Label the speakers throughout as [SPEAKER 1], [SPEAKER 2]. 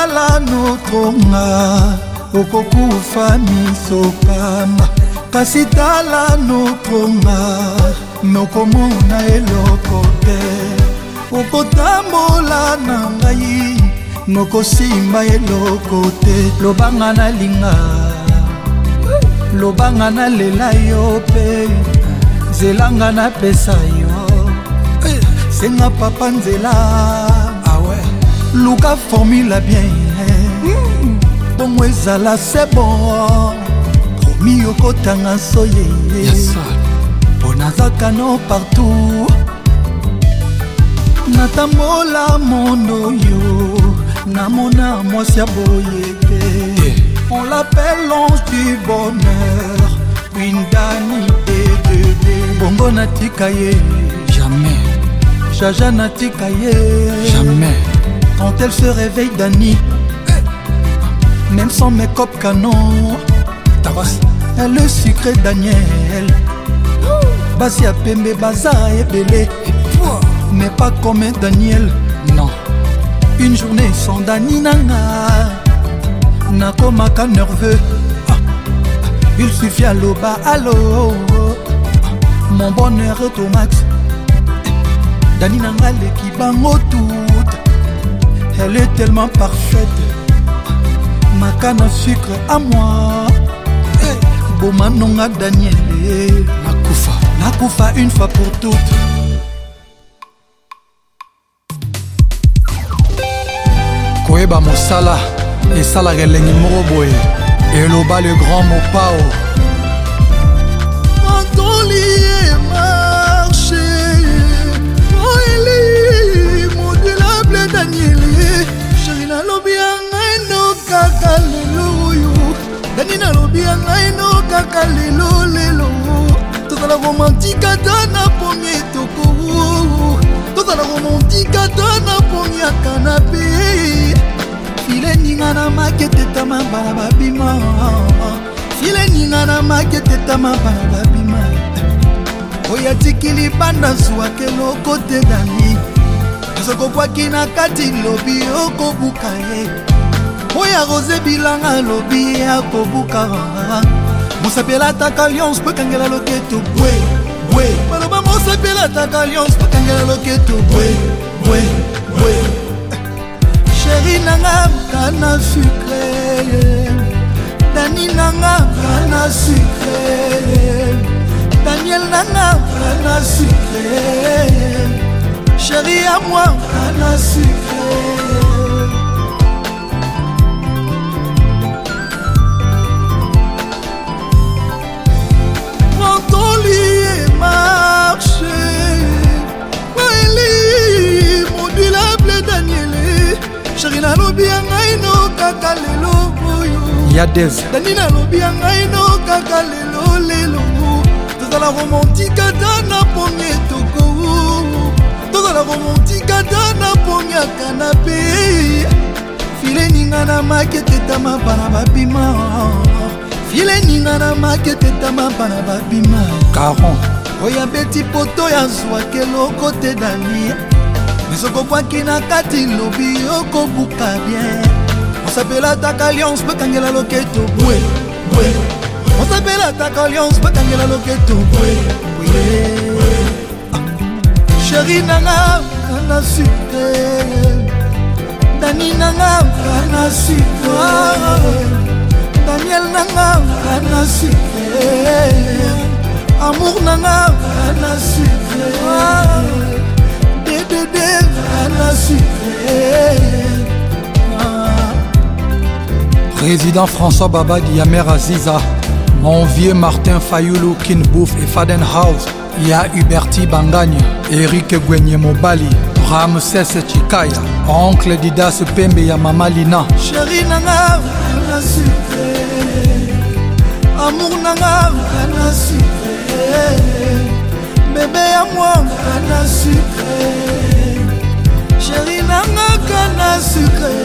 [SPEAKER 1] tala notronga okokufa misopamba kasi tala notronga nokomona eloko te okotambola na ngai nokosimba eloko te lobanga na linga lobanga na lela yo pe zelanga na pesa yo senga papa nzela luka formula bien bongo ezala c'est bon promis okotanga soye mpo nazaka no partout natambola mondo yo namona mwasi ya boye te on l'appelle l'ange du bonheur une dani de bongo natika ye jamais jaja natika ye jamais quand elle se réveille Dani même sans make-up canon elle le sucré Daniel basi ya pembe baza ebele mais pas comme Daniel non une journée sans Dani nanga nakomaka nerveux il suffit à loba allo mon bonheur est au max Dani nanga lekibango tout elle est tellement parfaite ma canne à sucre à moi bomanonga Daniel nakufa une fois pour toutes koyeba mosala esalaka elengi moko boye eloba le grand mopao antoli e marché oeli modulable Daniel chéri nalobi ya ngai no kaka lelo oyo Dani nalobi ya ngai no kaka lelo tozala romantique ata na pomi etoko tozala romantique ata na pomi ya kanape file ninga na makete tama bana babima file ninga na makete tama bana babima oya tikili banda zwake loko te Dani sokobwaki na kati lobi okobuka ye oya rose bilanga lobi akobuka mosapela ataka alliance mpo kangela loketo bwe baloba mosapela ataka alliance mpo kangela loketo bwe chéri nanga kana sucre Dani nanga kana sucre Daniel nanga kana sucre chéri à moi kana sucre chéri nalobi ya ngai no kaka lelo boyo ya des Dani nalobi ya ngai no kaka lelo tozala romantique ata na pongi etoko tozala romantique ata na pongi ya kanape file ninga na makete tama bana babima file ninga na makete tama bana babima caron oya beti poto ya zwake loko te Dani misokobwaki na kati lobi okobuka bien osapela ataka alliance mpo kangela loketo bwe osapela ataka alliance mpo kangela loketo bwe chéri nanga kana sucre Dani nanga kana sucre Daniel nanga kana sucre amour nanga kana sucre Président François Babadi, Yamer Aziza, mon vieux Martin Fayoulou, Kinbouf et Fadenhouse, Ya Huberti Bangagne, Eric Gwenye Mobali, Ramses Chikaya, Oncle Didas Pembe ya Mama Lina. Chéri nanga, kana sucre, amour nanga, kana sucre, bébé à moi, kana sucre, chéri nanga, kana sucre.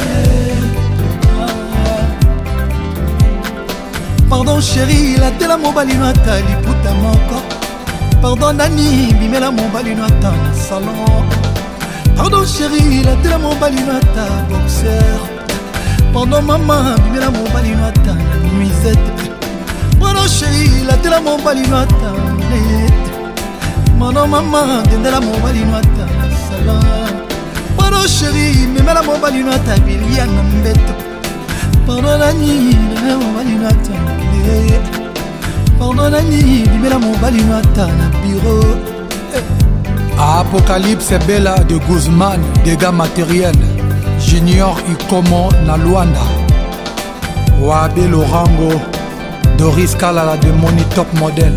[SPEAKER 1] Pardon chéri, la tela mobali no atali puta moko. Pardon Dani, bimela mobali no atali salon. Pardon chéri, la tela mobali no ata boxer. Pardon maman, bimela mobali no ata na nuisette. Pardon chérie, latela mobali no ata net. Pardon maman, dendela mobali no ata na salon. Pardon chérie, memela mobali no ata bilia na mbeto. Pardon nani, dendela mobali no ata net. Pardon nani, bimela mobali no ata na bureau.
[SPEAKER 2] Apocalypse Bella de Guzman, dégâts matériels. Junior Ikomo na Luanda. Wabe Lorango, Doris Kalala de Money Top Model.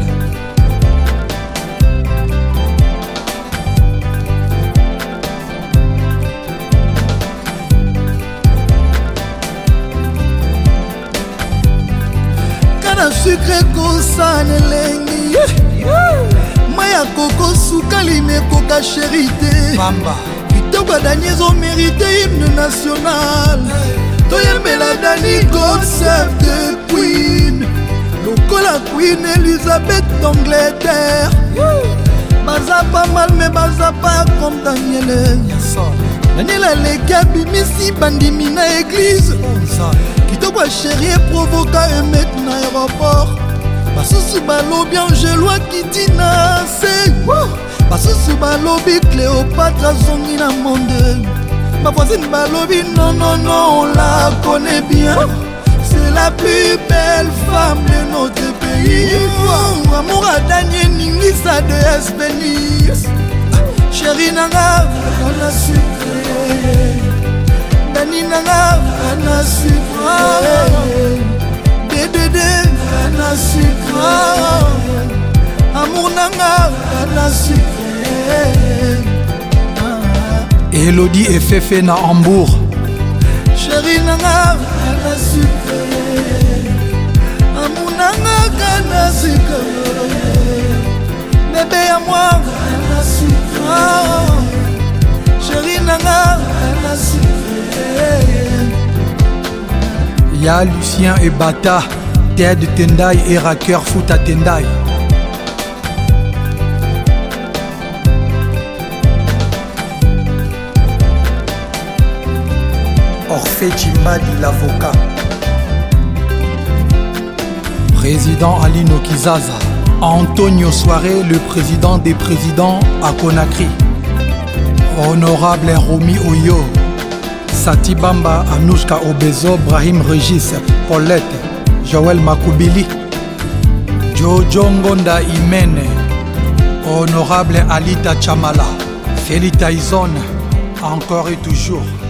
[SPEAKER 1] Kana sucre kosane lengi. Maya koko sukali mekoka chérité.
[SPEAKER 2] Bamba.
[SPEAKER 1] Kitoko Dani ont mérité hymne national. Toyembela Dani God save the Queen. Lokola Queen Elizabeth d'Angleterre. Baza pas mal mais baza pas comme Daniel. Daniel a les bimisi bandimi na église. Kitoko chéri provoca et met na aéroport. Basusu balobi Angelois Kitina c'est basusu balobi Cléopâtre zongi na monde. Ma voisine balobi non non non on la connaît bien. C'est la plus belle femme de notre pays. Amour à Daniel Ningisa de Espénis. Chérie nanga ana sucré. Dani nanga ana sucré. Dédé ana sucré. Amour nanga ana sucré.
[SPEAKER 2] Elodie et Fefe na Hambourg.
[SPEAKER 1] Chérie nanga ana sucré. Amour nanga ana sucré. Bébé à moi ana sucré. Chérie nanga ana sucré.
[SPEAKER 2] Ya Lucien et Bata, Ted Tendai et Racker Foot à Tendai. Orphée Chimbadi l'avocat. Président Alino Kizaza. Antonio Soare, le président des présidents à Conakry. Honorable Romy Oyo. Sati Bamba, Anouchka Obezo, Brahim Régis, Paulette, Joël Makoubili, Jojo Ngonda Imene, Honorable Alita Chamala, Félix Tyson, encore et toujours.